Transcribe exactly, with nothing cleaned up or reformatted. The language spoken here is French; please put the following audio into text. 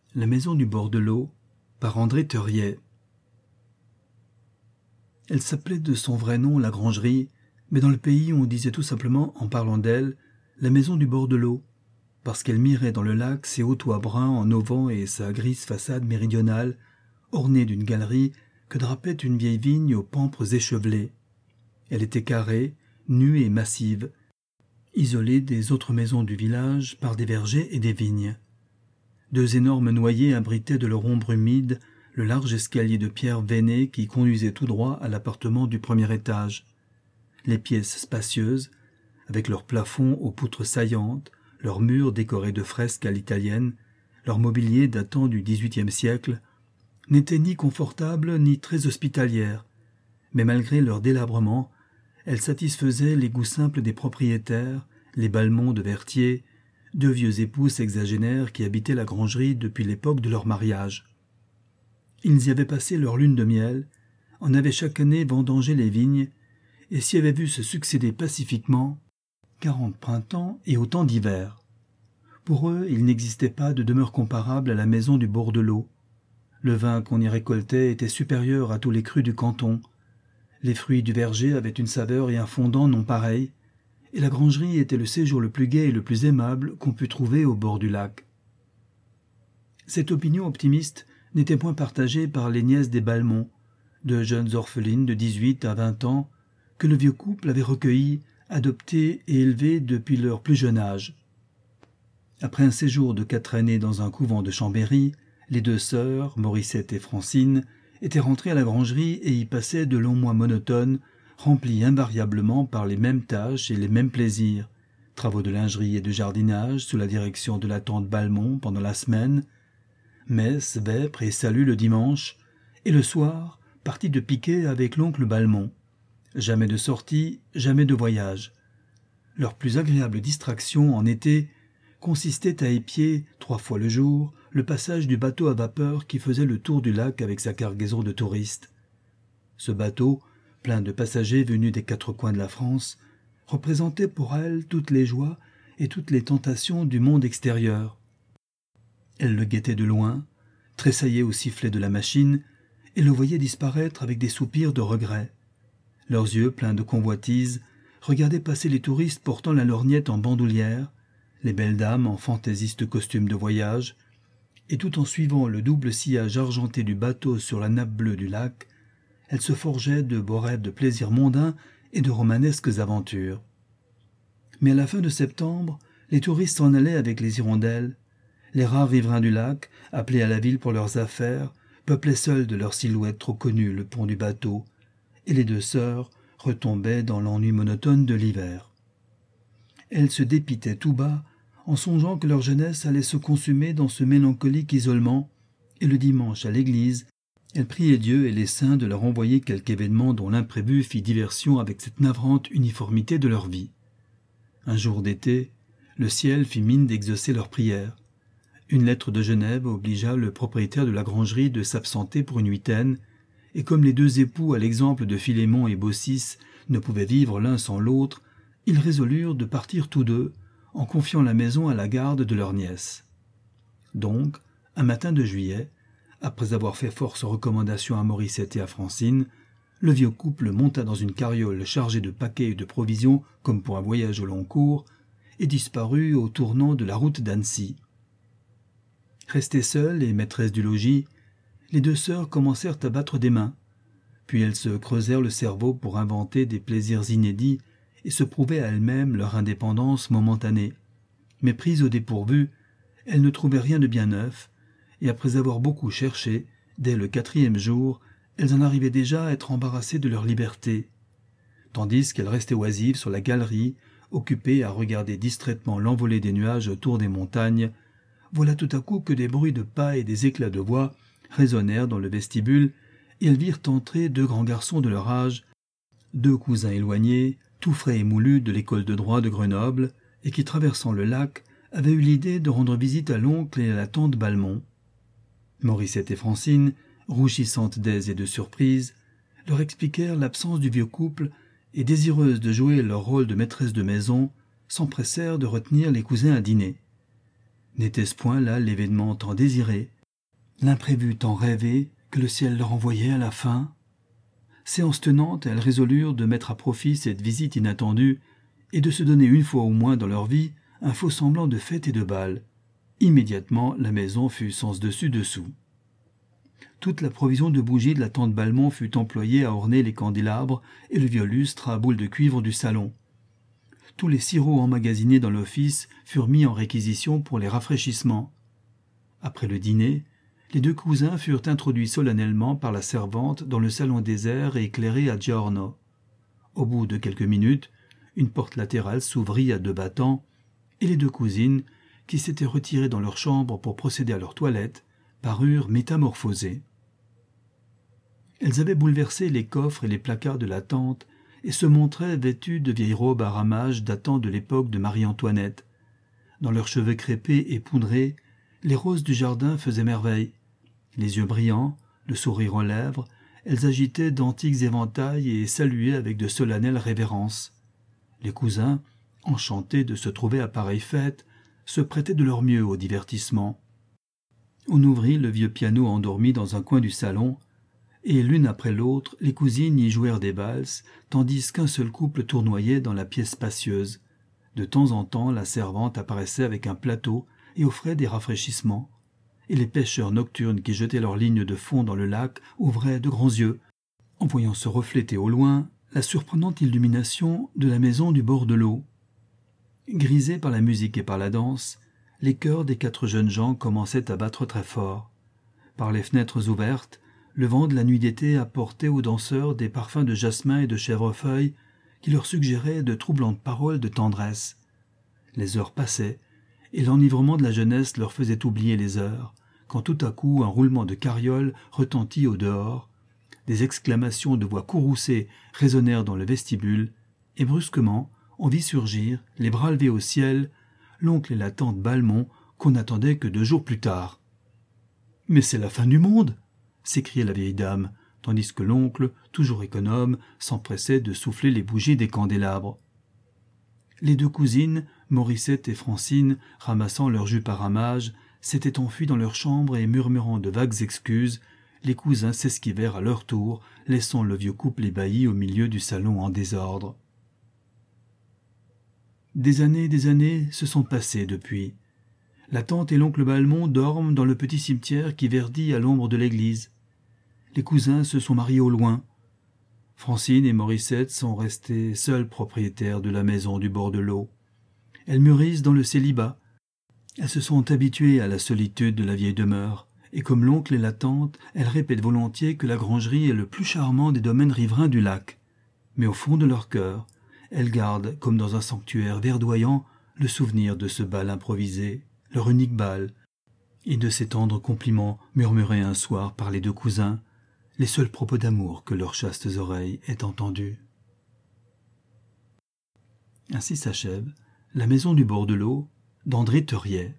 La maison du bord de l'eau, par André Theuriet. Elle s'appelait de son vrai nom la Grangerie, mais dans le pays on disait tout simplement, en parlant d'elle, la maison du bord de l'eau, parce qu'elle mirait dans le lac ses hauts toits bruns en auvent et sa grise façade méridionale, ornée d'une galerie que drapait une vieille vigne aux pampres échevelés. Elle était carrée, nue et massive, isolée des autres maisons du village par des vergers et des vignes. Deux énormes noyers abritaient de leur ombre humide le large escalier de pierre veinée qui conduisait tout droit à l'appartement du premier étage. Les pièces spacieuses, avec leurs plafonds aux poutres saillantes, leurs murs décorés de fresques à l'italienne, leur mobilier datant du dix-huitième siècle, n'étaient ni confortables ni très hospitalières, mais malgré leur délabrement, elles satisfaisaient les goûts simples des propriétaires, les Balmont de Vertier, deux vieux époux sexagénaires qui habitaient la Grangerie depuis l'époque de leur mariage. Ils y avaient passé leur lune de miel, en avaient chaque année vendangé les vignes, et s'y avaient vu se succéder pacifiquement quarante printemps et autant d'hivers. Pour eux, il n'existait pas de demeure comparable à la maison du bord de l'eau. Le vin qu'on y récoltait était supérieur à tous les crus du canton. Les fruits du verger avaient une saveur et un fondant non pareils, et la Grangerie était le séjour le plus gai et le plus aimable qu'on pût trouver au bord du lac. Cette opinion optimiste n'était point partagée par les nièces des Balmont, de jeunes orphelines de dix-huit à vingt ans, que le vieux couple avait recueillies, adoptées et élevées depuis leur plus jeune âge. Après un séjour de quatre années dans un couvent de Chambéry, les deux sœurs, Morissette et Francine, étaient rentrées à la Grangerie et y passaient de longs mois monotones, remplis invariablement par les mêmes tâches et les mêmes plaisirs, travaux de lingerie et de jardinage sous la direction de la tante Balmont pendant la semaine, messe, vêpres et salut le dimanche, et le soir, partie de piquet avec l'oncle Balmont. Jamais de sortie, jamais de voyage. Leur plus agréable distraction en été consistait à épier, trois fois le jour, le passage du bateau à vapeur qui faisait le tour du lac avec sa cargaison de touristes. Ce bateau, plein de passagers venus des quatre coins de la France, représentait pour elle toutes les joies et toutes les tentations du monde extérieur. Elle le guettait de loin, tressaillait au sifflet de la machine, et le voyait disparaître avec des soupirs de regret. Leurs yeux, pleins de convoitise, regardaient passer les touristes portant la lorgnette en bandoulière, les belles dames en fantaisistes costumes de voyage, et tout en suivant le double sillage argenté du bateau sur la nappe bleue du lac, elle se forgeait de beaux rêves de plaisirs mondains et de romanesques aventures. Mais à la fin de septembre, les touristes s'en allaient avec les hirondelles. Les rares riverains du lac, appelés à la ville pour leurs affaires, peuplaient seuls de leurs silhouettes trop connues le pont du bateau, et les deux sœurs retombaient dans l'ennui monotone de l'hiver. Elles se dépitaient tout bas en songeant que leur jeunesse allait se consumer dans ce mélancolique isolement, et le dimanche à l'église, elles priaient Dieu et les saints de leur envoyer quelque événement dont l'imprévu fit diversion avec cette navrante uniformité de leur vie. Un jour d'été, le ciel fit mine d'exaucer leurs prières. Une lettre de Genève obligea le propriétaire de la Grangerie de s'absenter pour une huitaine, et comme les deux époux, à l'exemple de Philémon et Baucis, ne pouvaient vivre l'un sans l'autre, ils résolurent de partir tous deux, en confiant la maison à la garde de leur nièce. Donc, un matin de juillet, après avoir fait force recommandations à Morissette et à Francine, le vieux couple monta dans une carriole chargée de paquets et de provisions comme pour un voyage au long cours, et disparut au tournant de la route d'Annecy. Restées seules et maîtresses du logis, les deux sœurs commencèrent à battre des mains, puis elles se creusèrent le cerveau pour inventer des plaisirs inédits et se prouver à elles-mêmes leur indépendance momentanée. Mais prises au dépourvu, elles ne trouvaient rien de bien neuf, et après avoir beaucoup cherché, dès le quatrième jour, elles en arrivaient déjà à être embarrassées de leur liberté. Tandis qu'elles restaient oisives sur la galerie, occupées à regarder distraitement l'envolée des nuages autour des montagnes, voilà tout à coup que des bruits de pas et des éclats de voix résonnèrent dans le vestibule, et elles virent entrer deux grands garçons de leur âge, deux cousins éloignés, tout frais et moulus de l'école de droit de Grenoble, et qui, traversant le lac, avaient eu l'idée de rendre visite à l'oncle et à la tante Balmont. Morissette et Francine, rougissantes d'aise et de surprise, leur expliquèrent l'absence du vieux couple et, désireuses de jouer leur rôle de maîtresse de maison, s'empressèrent de retenir les cousins à dîner. N'était-ce point là l'événement tant désiré, l'imprévu tant rêvé que le ciel leur envoyait à la fin. Séance tenante, elles résolurent de mettre à profit cette visite inattendue et de se donner une fois au moins dans leur vie un faux semblant de fête et de bal. Immédiatement, la maison fut sens dessus dessous. Toute la provision de bougies de la tante Balmont fut employée à orner les candélabres et le vieux lustre à boules de cuivre du salon. Tous les sirops emmagasinés dans l'office furent mis en réquisition pour les rafraîchissements. Après le dîner, les deux cousins furent introduits solennellement par la servante dans le salon désert et éclairé à giorno. Au bout de quelques minutes, une porte latérale s'ouvrit à deux battants, et les deux cousines, qui s'étaient retirées dans leur chambre pour procéder à leur toilette, parurent métamorphosées. Elles avaient bouleversé les coffres et les placards de la tente et se montraient vêtues de vieilles robes à ramages datant de l'époque de Marie-Antoinette. Dans leurs cheveux crêpés et poudrés, les roses du jardin faisaient merveille. Les yeux brillants, le sourire aux lèvres, elles agitaient d'antiques éventails et saluaient avec de solennelles révérences. Les cousins, enchantés de se trouver à pareille fête, se prêtaient de leur mieux au divertissement. On ouvrit le vieux piano endormi dans un coin du salon, et l'une après l'autre, les cousines y jouèrent des valses, tandis qu'un seul couple tournoyait dans la pièce spacieuse. De temps en temps, la servante apparaissait avec un plateau et offrait des rafraîchissements. Et les pêcheurs nocturnes qui jetaient leurs lignes de fond dans le lac ouvraient de grands yeux, en voyant se refléter au loin la surprenante illumination de la maison du bord de l'eau. Grisés par la musique et par la danse, les cœurs des quatre jeunes gens commençaient à battre très fort. Par les fenêtres ouvertes, le vent de la nuit d'été apportait aux danseurs des parfums de jasmin et de chèvrefeuille qui leur suggéraient de troublantes paroles de tendresse. Les heures passaient, et l'enivrement de la jeunesse leur faisait oublier les heures, quand tout à coup un roulement de carriole retentit au dehors, des exclamations de voix courroucées résonnèrent dans le vestibule, et brusquement on vit surgir, les bras levés au ciel, l'oncle et la tante Balmont qu'on n'attendait que deux jours plus tard. « Mais c'est la fin du monde !» s'écriait la vieille dame, tandis que l'oncle, toujours économe, s'empressait de souffler les bougies des candélabres. Les deux cousines, Morissette et Francine, ramassant leurs jupes à ramages, s'étaient enfuies dans leur chambre et murmurant de vagues excuses, les cousins s'esquivèrent à leur tour, laissant le vieux couple ébahi au milieu du salon en désordre. Des années et des années se sont passées depuis. La tante et l'oncle Balmont dorment dans le petit cimetière qui verdit à l'ombre de l'église. Les cousins se sont mariés au loin. Francine et Morissette sont restées seules propriétaires de la maison du bord de l'eau. Elles mûrissent dans le célibat. Elles se sont habituées à la solitude de la vieille demeure, et comme l'oncle et la tante, elles répètent volontiers que la grangerie est le plus charmant des domaines riverains du lac. Mais au fond de leur cœur, elles gardent, comme dans un sanctuaire verdoyant, le souvenir de ce bal improvisé, leur unique bal, et de ces tendres compliments murmurés un soir par les deux cousins, les seuls propos d'amour que leurs chastes oreilles aient entendus. Ainsi s'achève La maison du bord de l'eau d'André Theuriet.